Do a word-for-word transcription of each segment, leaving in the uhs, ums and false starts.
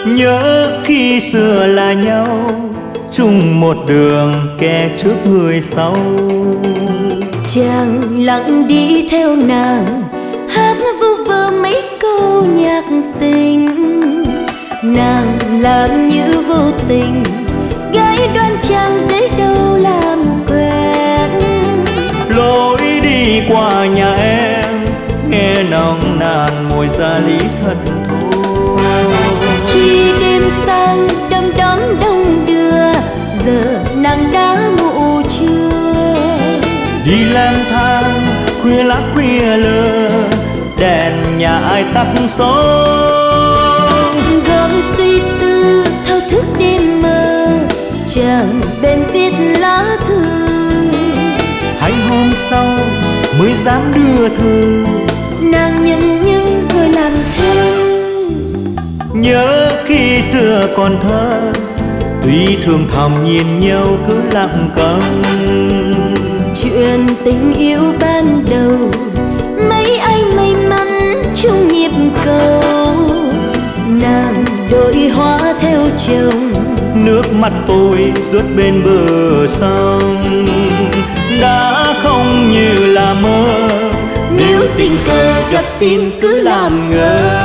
Nhớ khi xưa là nhau, chung một đường kẻ trước người sau. Chàng lặng đi theo nàng, hát vu vơ mấy câu nhạc tình. Nàng làm như vô tình, gái đoan trang dễ đâu làm quen. Lối đi qua nhà em, nghe nồng nàn mùi gia lý thật thô. Khi đêm sang đom đóm đông đưa, giờ nàng đã ngủ chưa? Đi lang thang khuya lá khuya lơ, đèn nhà ai tắt sáng. Gom suy tư thao thức đêm mơ, chàng bên viết lá thư. Hai hôm sau mới dám đưa thư, Nàng nhận nhưng rồi làm thêm. nhớ khi xưa còn thơ, tuy thương thầm nhìn nhau cứ lặng câm. Chuyện tình yêu ban đầu, mấy ai may mắn chung nhịp cầu. Nàng đội hoa theo chồng, Nước mắt tôi rớt bên bờ sông. Đã không như là mơ, nếu tình cờ gặp xin cứ làm ngơ.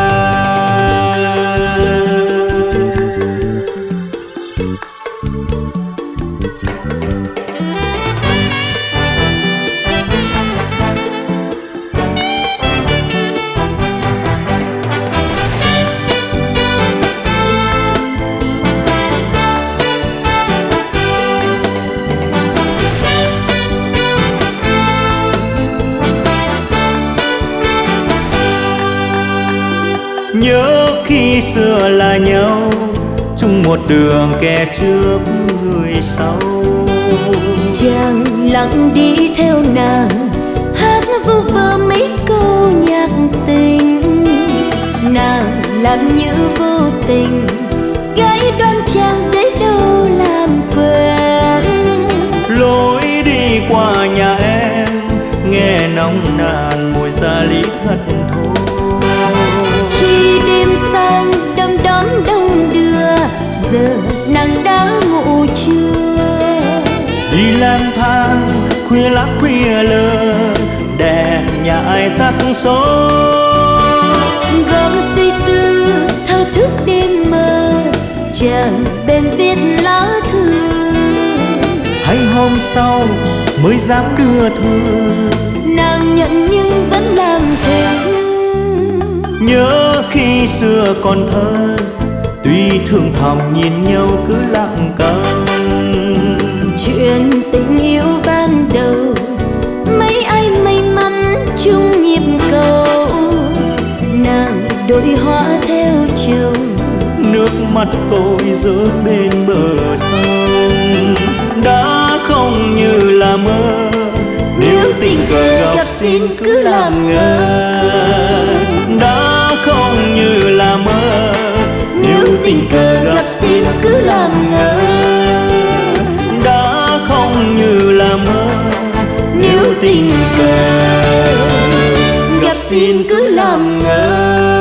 Nhớ khi xưa là nhau, chung một đường kẻ trước người sau. Chàng lặng đi theo nàng, hát vu vơ mấy câu nhạc tình. Nàng làm như vô tình, gái đoan trang dễ đâu làm quen. Lối đi qua nhà em, nghe nồng nàn mùi gia lý thật thô. Khi đêm sang đom đóm đông đưa, giờ nàng đã ngủ chưa? Đi lang thang khuya lá khuya lơ, đèn nhà ai tắt sáng. Gom suy tư thao thức đêm mơ, chàng bên viết lá thư. Hai hôm sau mới dám đưa thư, Nàng nhận nhưng vẫn làm thêm. nhớ khi xưa còn thơ, tuy thương thầm nhìn nhau cứ lặng câm. Chuyện tình yêu ban đầu, mấy ai may mắn chung nhịp cầu. Nàng đội hoa theo chồng, Nước mắt tôi rớt bên bờ sông. Đã không như là mơ, nếu tình cờ gặp xin cứ làm ngơ. Đã không như là mơ, Nếu tình cờ gặp xin cứ làm ngơ. đã không như là mơ, Nếu tình cờ gặp xin cứ làm ngơ.